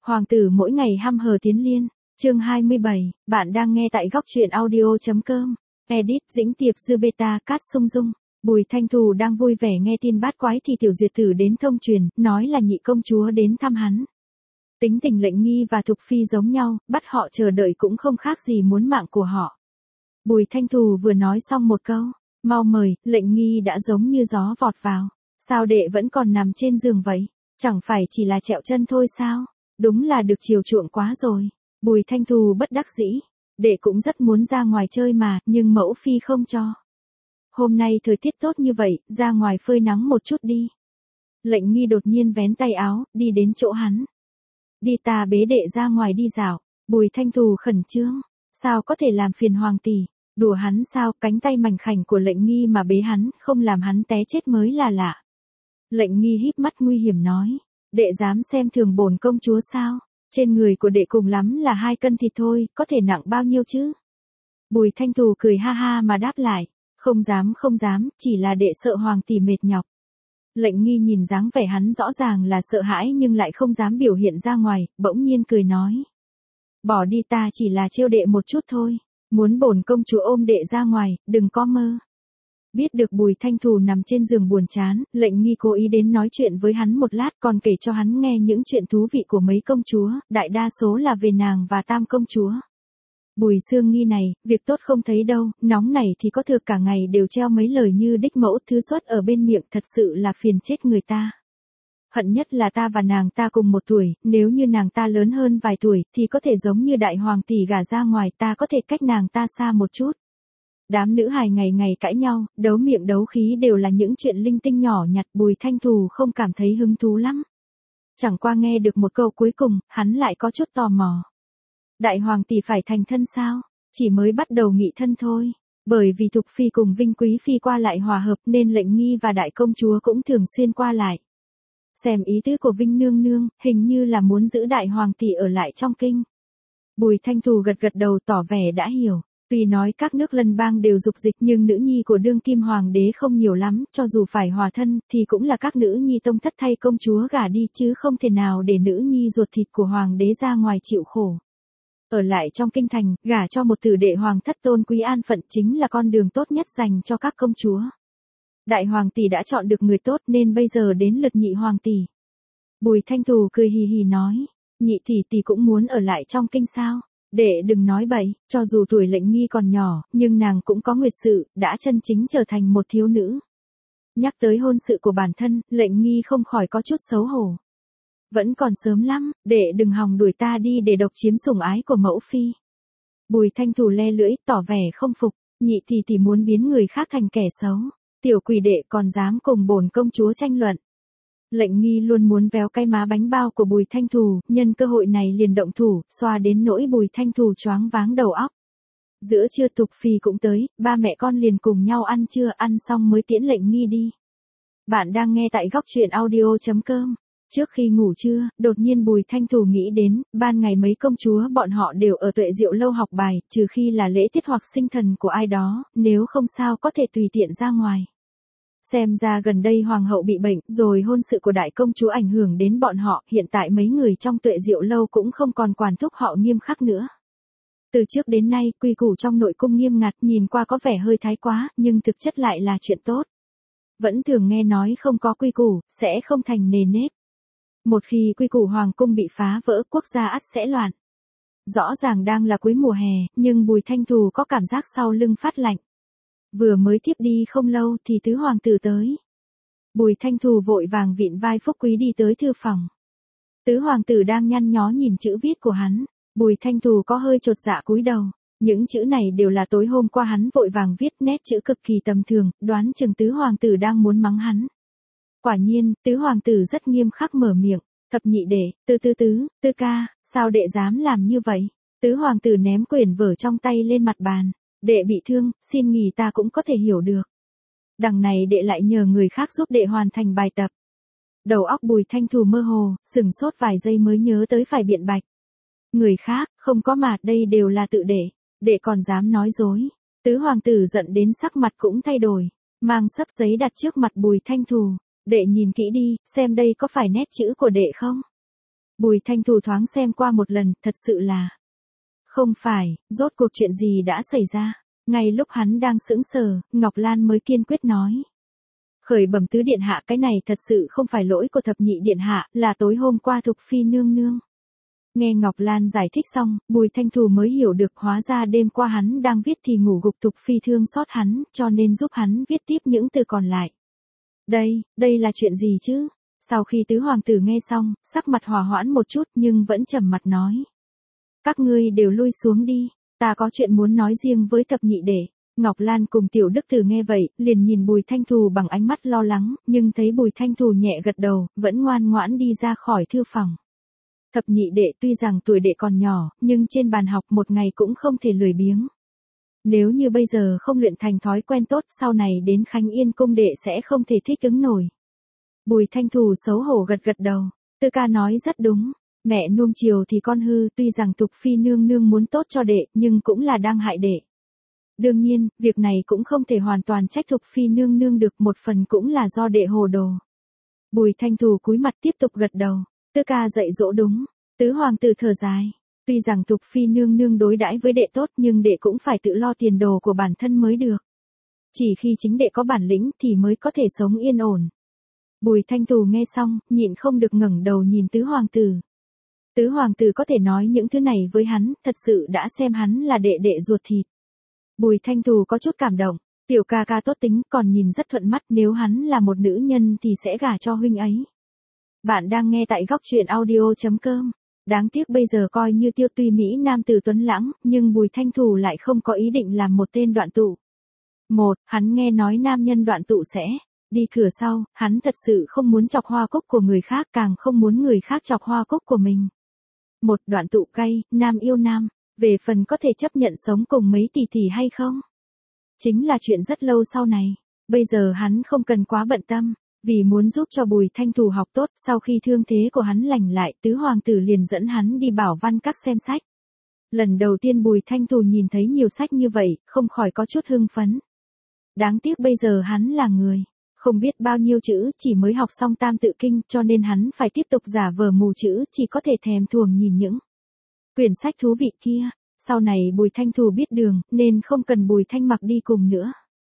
Hoàng tử mỗi ngày hăm hờ tiến liên, chương 27, bạn đang nghe tại góc truyện audio.com. Edit Dĩnh Tiệp Dư Beta Cát Sung Dung. Bùi Thanh Thù đang vui vẻ nghe tin bát quái thì Tiểu Duyệt Tử đến thông truyền, nói là nhị công chúa đến thăm hắn. Tính tình Lệnh Nghi và Thục Phi giống nhau, bắt họ chờ đợi cũng không khác gì muốn mạng của họ. Bùi Thanh Thù vừa nói xong một câu, mau mời, Lệnh Nghi đã giống như gió vọt vào. Sao đệ vẫn còn nằm trên giường vậy? Chẳng phải chỉ là trẹo chân thôi sao? Đúng là được chiều chuộng quá rồi. Bùi Thanh Thù bất đắc dĩ. Đệ cũng rất muốn ra ngoài chơi mà, nhưng mẫu phi không cho. Hôm nay thời tiết tốt như vậy, ra ngoài phơi nắng một chút đi. Lệnh Nghi đột nhiên vén tay áo, đi đến chỗ hắn. Đi ta bế đệ ra ngoài đi dạo. Bùi Thanh Thù khẩn trương. Sao có thể làm phiền hoàng tỷ? Đùa hắn sao? Cánh tay mảnh khảnh của Lệnh Nghi mà bế hắn, không làm hắn té chết mới là lạ. Lệnh Nghi híp mắt nguy hiểm nói. Đệ dám xem thường bổn công chúa sao? Trên người của đệ cùng lắm là 2 cân thịt thôi, có thể nặng bao nhiêu chứ? Bùi Thanh Thù cười ha ha mà đáp lại. Không dám, chỉ là đệ sợ hoàng tỷ mệt nhọc. Lệnh Nghi nhìn dáng vẻ hắn rõ ràng là sợ hãi nhưng lại không dám biểu hiện ra ngoài, bỗng nhiên cười nói. Bỏ đi, ta chỉ là trêu đệ một chút thôi. Muốn bổn công chúa ôm đệ ra ngoài, đừng có mơ. Biết được Bùi Thanh Thù nằm trên giường buồn chán, Lệnh Nghi cố ý đến nói chuyện với hắn một lát, còn kể cho hắn nghe những chuyện thú vị của mấy công chúa, đại đa số là về nàng và tam công chúa. Bùi Sương Nghi này, việc tốt không thấy đâu, nóng này thì có thừa cả ngày đều treo mấy lời như đích mẫu thứ xuất ở bên miệng, thật sự là phiền chết người ta. Hận nhất là ta và nàng ta cùng một tuổi, nếu như nàng ta lớn hơn vài tuổi, thì có thể giống như đại hoàng tỷ gả ra ngoài, ta có thể cách nàng ta xa một chút. Đám nữ hài ngày ngày cãi nhau, đấu miệng đấu khí đều là những chuyện linh tinh nhỏ nhặt, Bùi Thanh Thù không cảm thấy hứng thú lắm. Chẳng qua nghe được một câu cuối cùng, hắn lại có chút tò mò. Đại hoàng tỷ phải thành thân sao? Chỉ mới bắt đầu nghị thân thôi. Bởi vì Thục Phi cùng Vinh Quý Phi qua lại hòa hợp nên Lệnh Nghi và đại công chúa cũng thường xuyên qua lại. Xem ý tứ của Vinh Nương Nương, hình như là muốn giữ đại hoàng tỷ ở lại trong kinh. Bùi Thanh Thù gật gật đầu tỏ vẻ đã hiểu. Tuy nói các nước lân bang đều dục dịch nhưng nữ nhi của đương kim hoàng đế không nhiều lắm, cho dù phải hòa thân thì cũng là các nữ nhi tông thất thay công chúa gả đi chứ không thể nào để nữ nhi ruột thịt của hoàng đế ra ngoài chịu khổ. Ở lại trong kinh thành, gả cho một tử đệ hoàng thất tôn quý an phận chính là con đường tốt nhất dành cho các công chúa. Đại hoàng tỷ đã chọn được người tốt nên bây giờ đến lượt nhị hoàng tỷ. Bùi Thanh Thù cười hì hì nói, nhị tỷ tỷ cũng muốn ở lại trong kinh sao? Đệ đừng nói bậy, cho dù tuổi Lệnh Nghi còn nhỏ, nhưng nàng cũng có nguyệt sự, đã chân chính trở thành một thiếu nữ. Nhắc tới hôn sự của bản thân, Lệnh Nghi không khỏi có chút xấu hổ. Vẫn còn sớm lắm, đệ đừng hòng đuổi ta đi để độc chiếm sủng ái của mẫu phi. Bùi Thanh Thù le lưỡi, tỏ vẻ không phục, nhị tỷ muốn biến người khác thành kẻ xấu. Tiểu quỷ đệ còn dám cùng bổn công chúa tranh luận. Lệnh Nghi luôn muốn véo cái má bánh bao của Bùi Thanh Thù, nhân cơ hội này liền động thủ, xoa đến nỗi Bùi Thanh Thù choáng váng đầu óc. Giữa trưa Thục Phi cũng tới, ba mẹ con liền cùng nhau ăn trưa, ăn xong mới tiễn Lệnh Nghi đi. Bạn đang nghe tại góc truyện audio.com. Trước khi ngủ trưa, đột nhiên Bùi Thanh Thù nghĩ đến, ban ngày mấy công chúa bọn họ đều ở Tuệ Diệu lâu học bài, trừ khi là lễ tiết hoặc sinh thần của ai đó, nếu không sao có thể tùy tiện ra ngoài. Xem ra gần đây hoàng hậu bị bệnh, rồi hôn sự của đại công chúa ảnh hưởng đến bọn họ, hiện tại mấy người trong Tuệ Diệu lâu cũng không còn quản thúc họ nghiêm khắc nữa. Từ trước đến nay, quy củ trong nội cung nghiêm ngặt, nhìn qua có vẻ hơi thái quá, nhưng thực chất lại là chuyện tốt. Vẫn thường nghe nói không có quy củ, sẽ không thành nề nếp. Một khi quy củ hoàng cung bị phá vỡ, quốc gia ắt sẽ loạn. Rõ ràng đang là cuối mùa hè, nhưng Bùi Thanh Thù có cảm giác sau lưng phát lạnh. Vừa mới thiếp đi không lâu thì tứ hoàng tử tới. Bùi Thanh Thù vội vàng vịn vai Phúc Quý đi tới thư phòng. Tứ hoàng tử đang nhăn nhó nhìn chữ viết của hắn. Bùi Thanh Thù có hơi chột dạ cúi đầu. Những chữ này đều là tối hôm qua hắn vội vàng viết, nét chữ cực kỳ tầm thường, đoán chừng tứ hoàng tử đang muốn mắng hắn. Quả nhiên, tứ hoàng tử rất nghiêm khắc mở miệng. Thập nhị đệ, tứ ca, sao đệ dám làm như vậy? Tứ hoàng tử ném quyển vở trong tay lên mặt bàn. Đệ bị thương, xin nghỉ ta cũng có thể hiểu được. Đằng này đệ lại nhờ người khác giúp đệ hoàn thành bài tập. Đầu óc Bùi Thanh Thù mơ hồ, sửng sốt vài giây mới nhớ tới phải biện bạch. Người khác, không có mà, đây đều là tự đệ còn dám nói dối. Tứ hoàng tử giận đến sắc mặt cũng thay đổi, mang xấp giấy đặt trước mặt Bùi Thanh Thù. Đệ nhìn kỹ đi, xem đây có phải nét chữ của đệ không? Bùi Thanh Thù thoáng xem qua một lần, thật sự là. Không phải, rốt cuộc chuyện gì đã xảy ra. Ngay lúc hắn đang sững sờ, Ngọc Lan mới kiên quyết nói. Khởi bẩm tứ điện hạ, cái này thật sự không phải lỗi của thập nhị điện hạ, là tối hôm qua Thục Phi nương nương. Nghe Ngọc Lan giải thích xong, Bùi Thanh Thù mới hiểu được hóa ra đêm qua hắn đang viết thì ngủ gục Thục Phi thương xót hắn, cho nên giúp hắn viết tiếp những từ còn lại. Đây là chuyện gì chứ? Sau khi tứ hoàng tử nghe xong, sắc mặt hòa hoãn một chút nhưng vẫn trầm mặt nói. Các ngươi đều lui xuống đi, ta có chuyện muốn nói riêng với thập nhị đệ. Ngọc Lan cùng Tiểu Đức Tử nghe vậy, liền nhìn Bùi Thanh Thù bằng ánh mắt lo lắng, nhưng thấy Bùi Thanh Thù nhẹ gật đầu, vẫn ngoan ngoãn đi ra khỏi thư phòng. Thập nhị đệ tuy rằng tuổi đệ còn nhỏ, nhưng trên bàn học một ngày cũng không thể lười biếng. Nếu như bây giờ không luyện thành thói quen tốt, sau này đến Khánh Yên cung đệ sẽ không thể thích ứng nổi. Bùi Thanh Thù xấu hổ gật gật đầu, Tư ca nói rất đúng, mẹ nuông chiều thì con hư, tuy rằng Thục Phi nương nương muốn tốt cho đệ, nhưng cũng là đang hại đệ. Đương nhiên, việc này cũng không thể hoàn toàn trách Thục Phi nương nương được, một phần cũng là do đệ hồ đồ. Bùi Thanh Thù cúi mặt tiếp tục gật đầu, Tư ca dạy dỗ đúng. Tứ hoàng tử thở dài, tuy rằng Thục Phi nương nương đối đãi với đệ tốt nhưng đệ cũng phải tự lo tiền đồ của bản thân mới được. Chỉ khi chính đệ có bản lĩnh thì mới có thể sống yên ổn. Bùi Thanh Thù nghe xong, nhịn không được ngẩng đầu nhìn tứ hoàng tử. Tứ hoàng tử có thể nói những thứ này với hắn, thật sự đã xem hắn là đệ đệ ruột thịt. Bùi Thanh Thù có chút cảm động, tiểu ca ca tốt tính, còn nhìn rất thuận mắt, nếu hắn là một nữ nhân thì sẽ gả cho huynh ấy. Bạn đang nghe tại góc truyện audio.com. Đáng tiếc bây giờ coi như Tiêu tuy Mỹ nam tử tuấn lãng, nhưng Bùi Thanh Thù lại không có ý định làm một tên đoạn tụ. Hắn nghe nói nam nhân đoạn tụ sẽ đi cửa sau, hắn thật sự không muốn chọc hoa cúc của người khác, càng không muốn người khác chọc hoa cúc của mình. Đoạn tụ cay, nam yêu nam, về phần có thể chấp nhận sống cùng mấy tỷ tỷ hay không? Chính là chuyện rất lâu sau này, bây giờ hắn không cần quá bận tâm. Vì muốn giúp cho Bùi Thanh Thù học tốt, sau khi thương thế của hắn lành lại, tứ hoàng tử liền dẫn hắn đi Bảo Văn Các xem sách. Lần đầu tiên Bùi Thanh Thù nhìn thấy nhiều sách như vậy, không khỏi có chút hưng phấn. Đáng tiếc bây giờ hắn là người không biết bao nhiêu chữ, chỉ mới học xong Tam Tự Kinh, cho nên hắn phải tiếp tục giả vờ mù chữ, chỉ có thể thèm thuồng nhìn những quyển sách thú vị kia. Sau này Bùi Thanh Thù biết đường, nên không cần Bùi Thanh Mặc đi cùng nữa.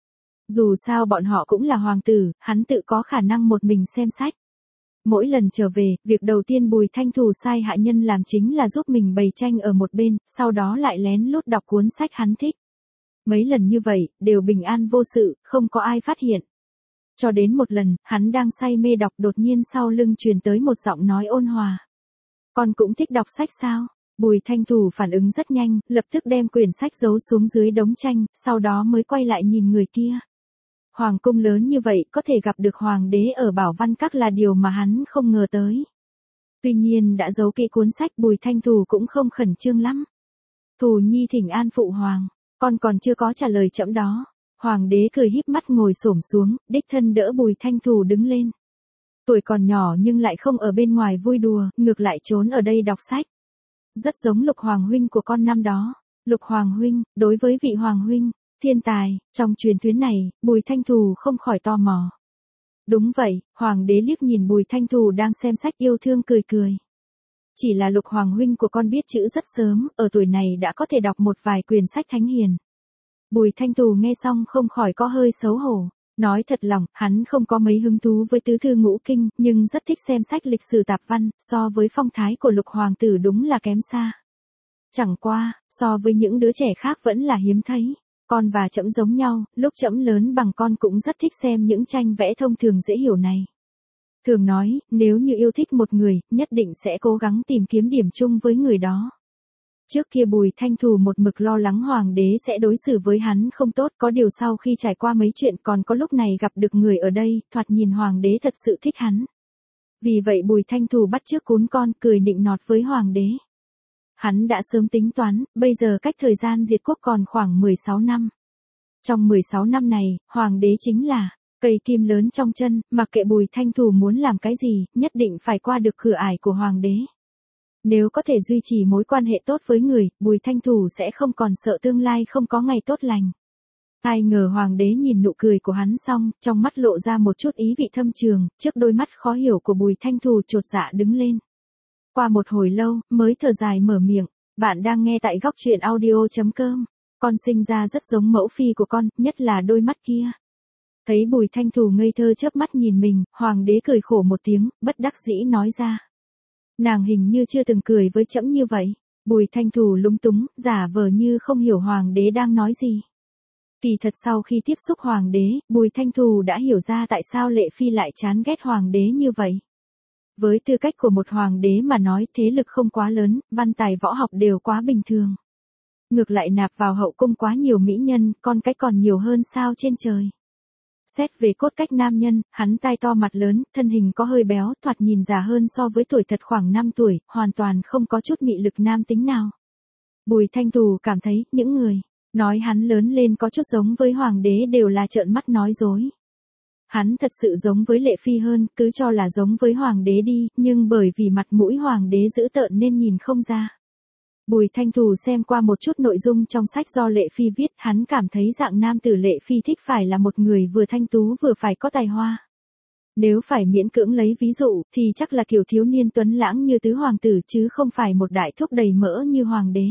Dù sao bọn họ cũng là hoàng tử, hắn tự có khả năng một mình xem sách. Mỗi lần trở về, việc đầu tiên Bùi Thanh Thù sai hạ nhân làm chính là giúp mình bày tranh ở một bên, sau đó lại lén lút đọc cuốn sách hắn thích. Mấy lần như vậy, đều bình an vô sự, không có ai phát hiện. Cho đến một lần, hắn đang say mê đọc, đột nhiên sau lưng truyền tới một giọng nói ôn hòa. Con cũng thích đọc sách sao? Bùi Thanh Thù phản ứng rất nhanh, lập tức đem quyển sách giấu xuống dưới đống tranh, sau đó mới quay lại nhìn người kia. Hoàng cung lớn như vậy, có thể gặp được hoàng đế ở Bảo Văn Các là điều mà hắn không ngờ tới. Tuy nhiên đã giấu kỹ cuốn sách, Bùi Thanh Thù cũng không khẩn trương lắm. Thù nhi thỉnh an phụ hoàng, con còn chưa có trả lời trẫm đó. Hoàng đế cười híp mắt ngồi xổm xuống, đích thân đỡ Bùi Thanh Thù đứng lên. Tuổi còn nhỏ nhưng lại không ở bên ngoài vui đùa, ngược lại trốn ở đây đọc sách. Rất giống Lục Hoàng huynh của con năm đó. Lục Hoàng huynh, đối với vị Hoàng huynh thiên tài, trong truyền thuyết này, Bùi Thanh Thù không khỏi tò mò. Đúng vậy, Hoàng đế liếc nhìn Bùi Thanh Thù đang xem sách yêu thương cười cười. Chỉ là Lục Hoàng huynh của con biết chữ rất sớm, ở tuổi này đã có thể đọc một vài quyển sách thánh hiền. Bùi Thanh Thù nghe xong không khỏi có hơi xấu hổ. Nói thật lòng, hắn không có mấy hứng thú với tứ thư ngũ kinh, nhưng rất thích xem sách lịch sử tạp văn, so với phong thái của Lục Hoàng tử đúng là kém xa. Chẳng qua, so với những đứa trẻ khác vẫn là hiếm thấy. Con và trẫm giống nhau, lúc trẫm lớn bằng con cũng rất thích xem những tranh vẽ thông thường dễ hiểu này. Thường nói, nếu như yêu thích một người, nhất định sẽ cố gắng tìm kiếm điểm chung với người đó. Trước kia Bùi Thanh Thù một mực lo lắng hoàng đế sẽ đối xử với hắn không tốt, có điều sau khi trải qua mấy chuyện còn có lúc này gặp được người ở đây, thoạt nhìn hoàng đế thật sự thích hắn. Vì vậy Bùi Thanh Thù bắt chước cún con, cười nịnh nọt với hoàng đế. Hắn đã sớm tính toán, bây giờ cách thời gian diệt quốc còn khoảng 16 năm. Trong 16 năm này, hoàng đế chính là cây kim lớn trong chân, mặc kệ Bùi Thanh Thù muốn làm cái gì, nhất định phải qua được cửa ải của hoàng đế. Nếu có thể duy trì mối quan hệ tốt với người, Bùi Thanh Thù sẽ không còn sợ tương lai không có ngày tốt lành. Ai ngờ hoàng đế nhìn nụ cười của hắn xong, trong mắt lộ ra một chút ý vị thâm trường, trước đôi mắt khó hiểu của Bùi Thanh Thù chột dạ đứng lên. Qua một hồi lâu, mới thở dài mở miệng, bạn đang nghe tại góc truyện audio.com. Con sinh ra rất giống mẫu phi của con, nhất là đôi mắt kia. Thấy Bùi Thanh Thù ngây thơ chớp mắt nhìn mình, hoàng đế cười khổ một tiếng, bất đắc dĩ nói ra. Nàng hình như chưa từng cười với trẫm như vậy. Bùi Thanh Thù lúng túng, giả vờ như không hiểu hoàng đế đang nói gì. Kỳ thật sau khi tiếp xúc hoàng đế, Bùi Thanh Thù đã hiểu ra tại sao Lệ Phi lại chán ghét hoàng đế như vậy. Với tư cách của một hoàng đế mà nói thế lực không quá lớn, văn tài võ học đều quá bình thường. Ngược lại nạp vào hậu cung quá nhiều mỹ nhân, con cái còn nhiều hơn sao trên trời. Xét về cốt cách nam nhân, hắn tai to mặt lớn, thân hình có hơi béo, thoạt nhìn già hơn so với tuổi thật khoảng 5 tuổi, hoàn toàn không có chút mị lực nam tính nào. Bùi Thanh Thù cảm thấy, những người nói hắn lớn lên có chút giống với hoàng đế đều là trợn mắt nói dối. Hắn thật sự giống với Lệ Phi hơn, cứ cho là giống với hoàng đế đi, nhưng bởi vì mặt mũi hoàng đế dữ tợn nên nhìn không ra. Bùi Thanh Thù xem qua một chút nội dung trong sách do Lệ Phi viết, hắn cảm thấy dạng nam tử Lệ Phi thích phải là một người vừa thanh tú vừa phải có tài hoa. Nếu phải miễn cưỡng lấy ví dụ, thì chắc là kiểu thiếu niên tuấn lãng như tứ hoàng tử chứ không phải một đại thúc đầy mỡ như hoàng đế.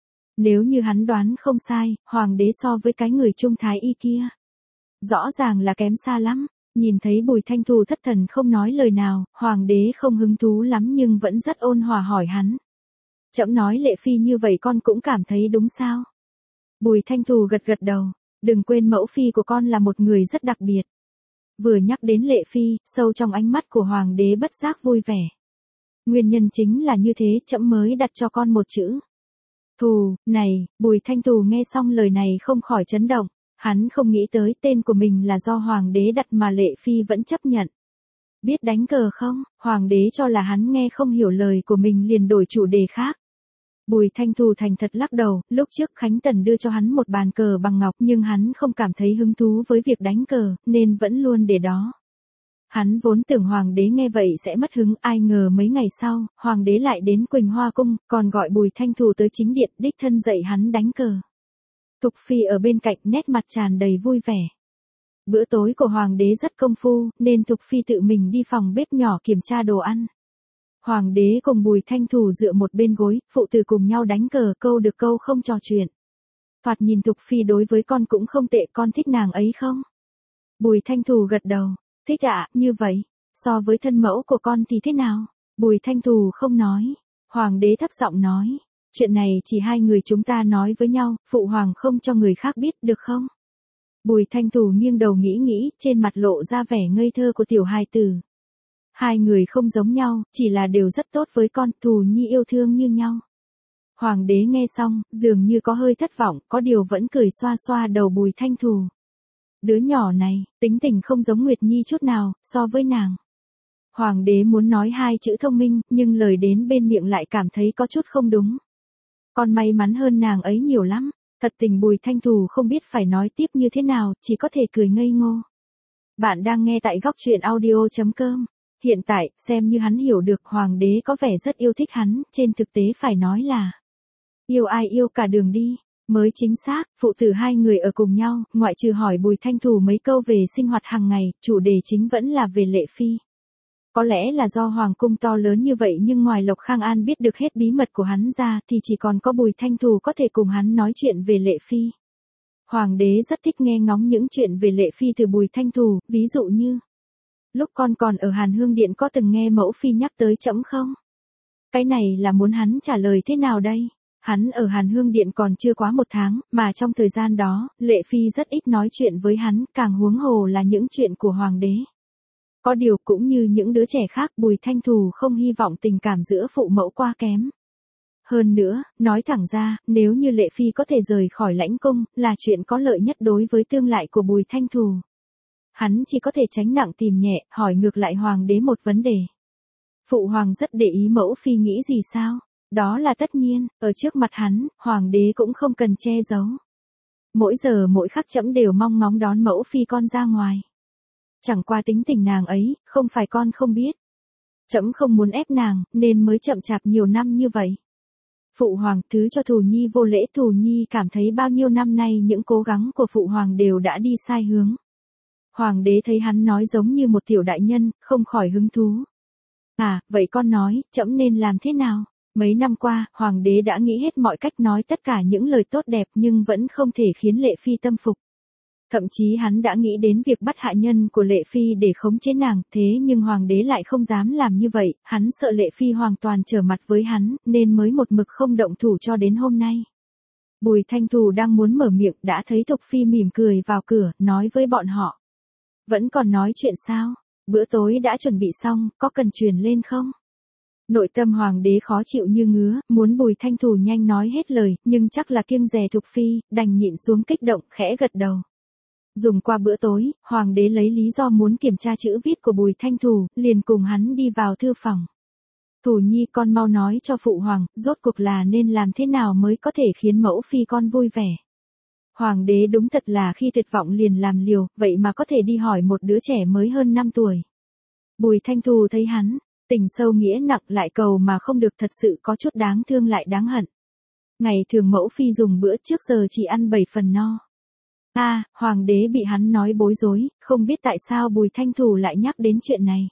Nếu như hắn đoán không sai, hoàng đế so với cái người trung thái y kia. Rõ ràng là kém xa lắm. Nhìn thấy Bùi Thanh Thù thất thần không nói lời nào, hoàng đế không hứng thú lắm nhưng vẫn rất ôn hòa hỏi hắn. Trẫm nói Lệ Phi như vậy con cũng cảm thấy đúng sao? Bùi Thanh Thù gật gật đầu, đừng quên mẫu phi của con là một người rất đặc biệt. Vừa nhắc đến Lệ Phi, sâu trong ánh mắt của hoàng đế bất giác vui vẻ. Nguyên nhân chính là như thế trẫm mới đặt cho con một chữ. Thù, này, Bùi Thanh Thù nghe xong lời này không khỏi chấn động, hắn không nghĩ tới tên của mình là do hoàng đế đặt mà Lệ Phi vẫn chấp nhận. Biết đánh cờ không? Hoàng đế cho là hắn nghe không hiểu lời của mình liền đổi chủ đề khác. Bùi Thanh Thù thành thật lắc đầu, lúc trước Khánh Tần đưa cho hắn một bàn cờ bằng ngọc nhưng hắn không cảm thấy hứng thú với việc đánh cờ, nên vẫn luôn để đó. Hắn vốn tưởng hoàng đế nghe vậy sẽ mất hứng, ai ngờ mấy ngày sau, hoàng đế lại đến Quỳnh Hoa Cung, còn gọi Bùi Thanh Thù tới chính điện đích thân dạy hắn đánh cờ. Thục Phi ở bên cạnh nét mặt tràn đầy vui vẻ. Bữa tối của hoàng đế rất công phu, nên Thục Phi tự mình đi phòng bếp nhỏ kiểm tra đồ ăn. Hoàng đế cùng Bùi Thanh Thù dựa một bên gối, phụ tử cùng nhau đánh cờ, câu được câu không trò chuyện. Thoạt nhìn Thục Phi đối với con cũng không tệ, con thích nàng ấy không? Bùi Thanh Thù gật đầu, thích ạ, như vậy, so với thân mẫu của con thì thế nào? Bùi Thanh Thù không nói. Hoàng đế thấp giọng nói, chuyện này chỉ hai người chúng ta nói với nhau, phụ hoàng không cho người khác biết được không? Bùi Thanh Thù nghiêng đầu nghĩ, trên mặt lộ ra vẻ ngây thơ của tiểu hài tử. Hai người không giống nhau, chỉ là đều rất tốt với con, Thù Nhi yêu thương như nhau. Hoàng đế nghe xong, dường như có hơi thất vọng, có điều vẫn cười xoa xoa đầu Bùi Thanh Thù. Đứa nhỏ này, tính tình không giống Nguyệt Nhi chút nào, so với nàng. Hoàng đế muốn nói hai chữ thông minh, nhưng lời đến bên miệng lại cảm thấy có chút không đúng. Con may mắn hơn nàng ấy nhiều lắm. Thật tình Bùi Thanh Thù không biết phải nói tiếp như thế nào, chỉ có thể cười ngây ngô. Bạn đang nghe tại góc truyện audio.com. Hiện tại, xem như hắn hiểu được hoàng đế có vẻ rất yêu thích hắn, trên thực tế phải nói là yêu ai yêu cả đường đi. Mới chính xác, phụ tử hai người ở cùng nhau, ngoại trừ hỏi Bùi Thanh Thù mấy câu về sinh hoạt hàng ngày, chủ đề chính vẫn là về Lệ Phi. Có lẽ là do hoàng cung to lớn như vậy nhưng ngoài Lộc Khang An biết được hết bí mật của hắn ra thì chỉ còn có Bùi Thanh Thù có thể cùng hắn nói chuyện về Lệ Phi. Hoàng đế rất thích nghe ngóng những chuyện về Lệ Phi từ Bùi Thanh Thù, ví dụ như lúc con còn ở Hàn Hương Điện có từng nghe mẫu phi nhắc tới trẫm không? Cái này là muốn hắn trả lời thế nào đây? Hắn ở Hàn Hương Điện còn chưa quá 1 tháng, mà trong thời gian đó, Lệ Phi rất ít nói chuyện với hắn, càng huống hồ là những chuyện của hoàng đế. Có điều cũng như những đứa trẻ khác, Bùi Thanh Thù không hy vọng tình cảm giữa phụ mẫu quá kém. Hơn nữa, nói thẳng ra, nếu như Lệ Phi có thể rời khỏi lãnh cung, là chuyện có lợi nhất đối với tương lai của Bùi Thanh Thù. Hắn chỉ có thể tránh nặng tìm nhẹ, hỏi ngược lại hoàng đế một vấn đề. Phụ hoàng rất để ý mẫu phi nghĩ gì sao? Đó là tất nhiên, ở trước mặt hắn, hoàng đế cũng không cần che giấu. Mỗi giờ mỗi khắc trẫm đều mong ngóng đón mẫu phi con ra ngoài. Chẳng qua tính tình nàng ấy, không phải con không biết. Trẫm không muốn ép nàng, nên mới chậm chạp nhiều năm như vậy. Phụ hoàng, thứ cho Thù Nhi vô lễ, Thù Nhi cảm thấy bao nhiêu năm nay những cố gắng của phụ hoàng đều đã đi sai hướng. Hoàng đế thấy hắn nói giống như một tiểu đại nhân, không khỏi hứng thú. À, vậy con nói, trẫm nên làm thế nào? Mấy năm qua, hoàng đế đã nghĩ hết mọi cách nói tất cả những lời tốt đẹp nhưng vẫn không thể khiến Lệ Phi tâm phục. Thậm chí hắn đã nghĩ đến việc bắt hạ nhân của Lệ Phi để khống chế nàng, thế nhưng hoàng đế lại không dám làm như vậy, hắn sợ Lệ Phi hoàn toàn trở mặt với hắn, nên mới một mực không động thủ cho đến hôm nay. Bùi Thanh Thù đang muốn mở miệng đã thấy Thục Phi mỉm cười vào cửa, nói với bọn họ. Vẫn còn nói chuyện sao? Bữa tối đã chuẩn bị xong, có cần truyền lên không? Nội tâm hoàng đế khó chịu như ngứa, muốn Bùi Thanh Thù nhanh nói hết lời, nhưng chắc là kiêng dè Thục Phi, đành nhịn xuống kích động, khẽ gật đầu. Dùng qua bữa tối, hoàng đế lấy lý do muốn kiểm tra chữ viết của Bùi Thanh Thù, liền cùng hắn đi vào thư phòng. Thù nhi con mau nói cho phụ hoàng, rốt cuộc là nên làm thế nào mới có thể khiến mẫu phi con vui vẻ. Hoàng đế đúng thật là khi tuyệt vọng liền làm liều, vậy mà có thể đi hỏi một đứa trẻ mới hơn 5 tuổi. Bùi Thanh Thù thấy hắn, tình sâu nghĩa nặng lại cầu mà không được, thật sự có chút đáng thương lại đáng hận. Ngày thường mẫu phi dùng bữa trước giờ chỉ ăn 7 phần no. Hoàng đế bị hắn nói bối rối, không biết tại sao Bùi Thanh Thù lại nhắc đến chuyện này.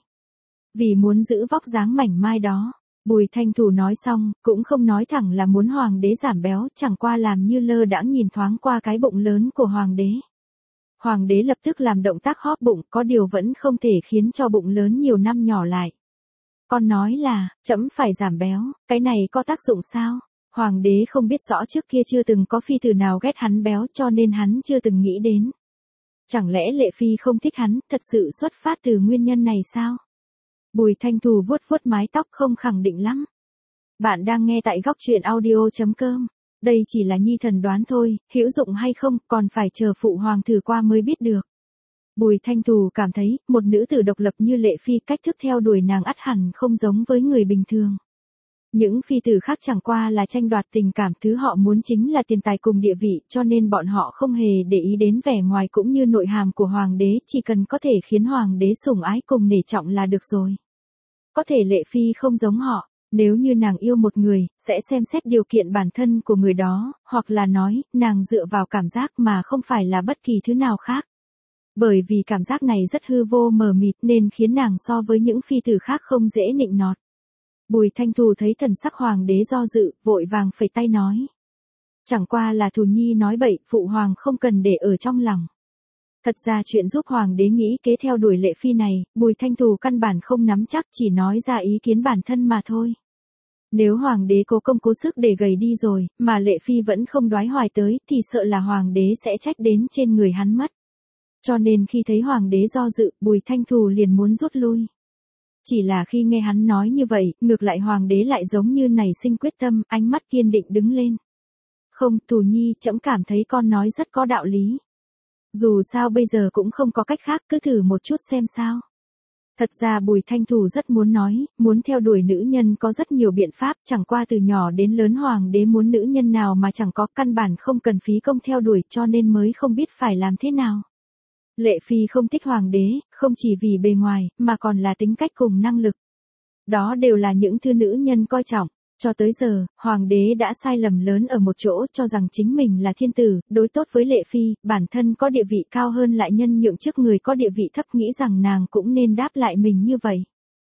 Vì muốn giữ vóc dáng mảnh mai đó, Bùi Thanh Thù nói xong, cũng không nói thẳng là muốn hoàng đế giảm béo, chẳng qua làm như lơ đãng nhìn thoáng qua cái bụng lớn của hoàng đế. Hoàng đế lập tức làm động tác hóp bụng, có điều vẫn không thể khiến cho bụng lớn nhiều năm nhỏ lại. Con nói là, trẫm phải giảm béo, cái này có tác dụng sao? Hoàng đế không biết rõ trước kia chưa từng có phi tử nào ghét hắn béo cho nên hắn chưa từng nghĩ đến. Chẳng lẽ Lệ Phi không thích hắn, thật sự xuất phát từ nguyên nhân này sao? Bùi Thanh Thù vuốt vuốt mái tóc không khẳng định lắm. Bạn đang nghe tại góc truyện audio.com. Đây chỉ là nhi thần đoán thôi, hữu dụng hay không còn phải chờ phụ hoàng thử qua mới biết được. Bùi Thanh Thù cảm thấy, một nữ tử độc lập như Lệ Phi cách thức theo đuổi nàng ắt hẳn không giống với người bình thường. Những phi tử khác chẳng qua là tranh đoạt tình cảm, thứ họ muốn chính là tiền tài cùng địa vị, cho nên bọn họ không hề để ý đến vẻ ngoài cũng như nội hàm của hoàng đế, chỉ cần có thể khiến hoàng đế sủng ái cùng nể trọng là được rồi. Có thể Lệ Phi không giống họ, nếu như nàng yêu một người, sẽ xem xét điều kiện bản thân của người đó, hoặc là nói, nàng dựa vào cảm giác mà không phải là bất kỳ thứ nào khác. Bởi vì cảm giác này rất hư vô mờ mịt nên khiến nàng so với những phi tử khác không dễ nịnh nọt. Bùi Thanh Thù thấy thần sắc hoàng đế do dự, vội vàng phẩy tay nói. Chẳng qua là Thù nhi nói bậy, phụ hoàng không cần để ở trong lòng. Thật ra chuyện giúp hoàng đế nghĩ kế theo đuổi Lệ Phi này, Bùi Thanh Thù căn bản không nắm chắc, chỉ nói ra ý kiến bản thân mà thôi. Nếu hoàng đế cố công cố sức để gầy đi rồi, mà Lệ Phi vẫn không đoái hoài tới, thì sợ là hoàng đế sẽ trách đến trên người hắn mất. Cho nên khi thấy hoàng đế do dự, Bùi Thanh Thù liền muốn rút lui. Chỉ là khi nghe hắn nói như vậy, ngược lại hoàng đế lại giống như nảy sinh quyết tâm, ánh mắt kiên định đứng lên. Không, Thù nhi, trẫm cảm thấy con nói rất có đạo lý. Dù sao bây giờ cũng không có cách khác, cứ thử một chút xem sao. Thật ra Bùi Thanh Thù rất muốn nói, muốn theo đuổi nữ nhân có rất nhiều biện pháp, chẳng qua từ nhỏ đến lớn hoàng đế muốn nữ nhân nào mà chẳng có, căn bản không cần phí công theo đuổi, cho nên mới không biết phải làm thế nào. Lệ Phi không thích hoàng đế, không chỉ vì bề ngoài, mà còn là tính cách cùng năng lực. Đó đều là những thứ nữ nhân coi trọng. Cho tới giờ, hoàng đế đã sai lầm lớn ở một chỗ, cho rằng chính mình là thiên tử, đối tốt với Lệ Phi, bản thân có địa vị cao hơn lại nhân nhượng trước người có địa vị thấp, nghĩ rằng nàng cũng nên đáp lại mình như vậy.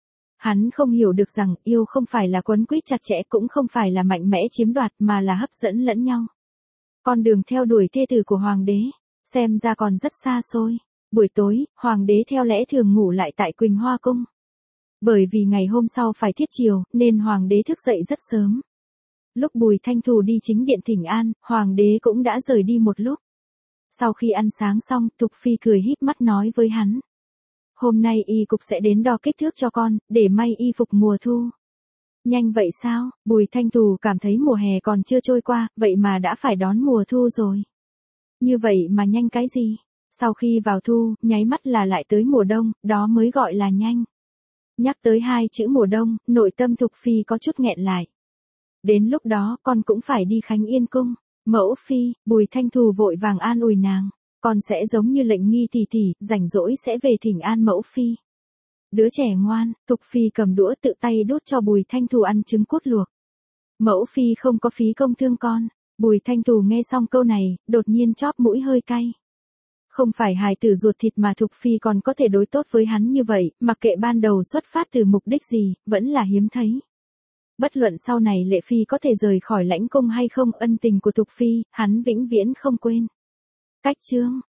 Hắn không hiểu được rằng yêu không phải là quấn quýt chặt chẽ, cũng không phải là mạnh mẽ chiếm đoạt, mà là hấp dẫn lẫn nhau. Con đường theo đuổi thê tử của hoàng đế, xem ra còn rất xa xôi. Buổi tối, hoàng đế theo lẽ thường ngủ lại tại Quỳnh Hoa Cung. Bởi vì ngày hôm sau phải thiết triều, nên hoàng đế thức dậy rất sớm. Lúc Bùi Thanh Thù đi chính điện thỉnh an, hoàng đế cũng đã rời đi một lúc. Sau khi ăn sáng xong, Thục Phi cười híp mắt nói với hắn. Hôm nay y cục sẽ đến đo kích thước cho con, để may y phục mùa thu. Nhanh vậy sao? Bùi Thanh Thù cảm thấy mùa hè còn chưa trôi qua, vậy mà đã phải đón mùa thu rồi. Như vậy mà nhanh cái gì? Sau khi vào thu, nháy mắt là lại tới mùa đông, đó mới gọi là nhanh. Nhắc tới hai chữ mùa đông, nội tâm Thục Phi có chút nghẹn lại. Đến lúc đó, con cũng phải đi Khánh Yên Cung. Mẫu Phi, Bùi Thanh Thù vội vàng an ủi nàng. Con sẽ giống như lệnh nghi tỷ tỷ, rảnh rỗi sẽ về thỉnh an Mẫu Phi. Đứa trẻ ngoan, Thục Phi cầm đũa tự tay đút cho Bùi Thanh Thù ăn trứng cút luộc. Mẫu Phi không có phí công thương con. Bùi Thanh Thù nghe xong câu này, đột nhiên chóp mũi hơi cay. Không phải hài tử ruột thịt mà Thục Phi còn có thể đối tốt với hắn như vậy, mặc kệ ban đầu xuất phát từ mục đích gì, vẫn là hiếm thấy. Bất luận sau này Lệ Phi có thể rời khỏi lãnh cung hay không, ân tình của Thục Phi, hắn vĩnh viễn không quên. Cách chương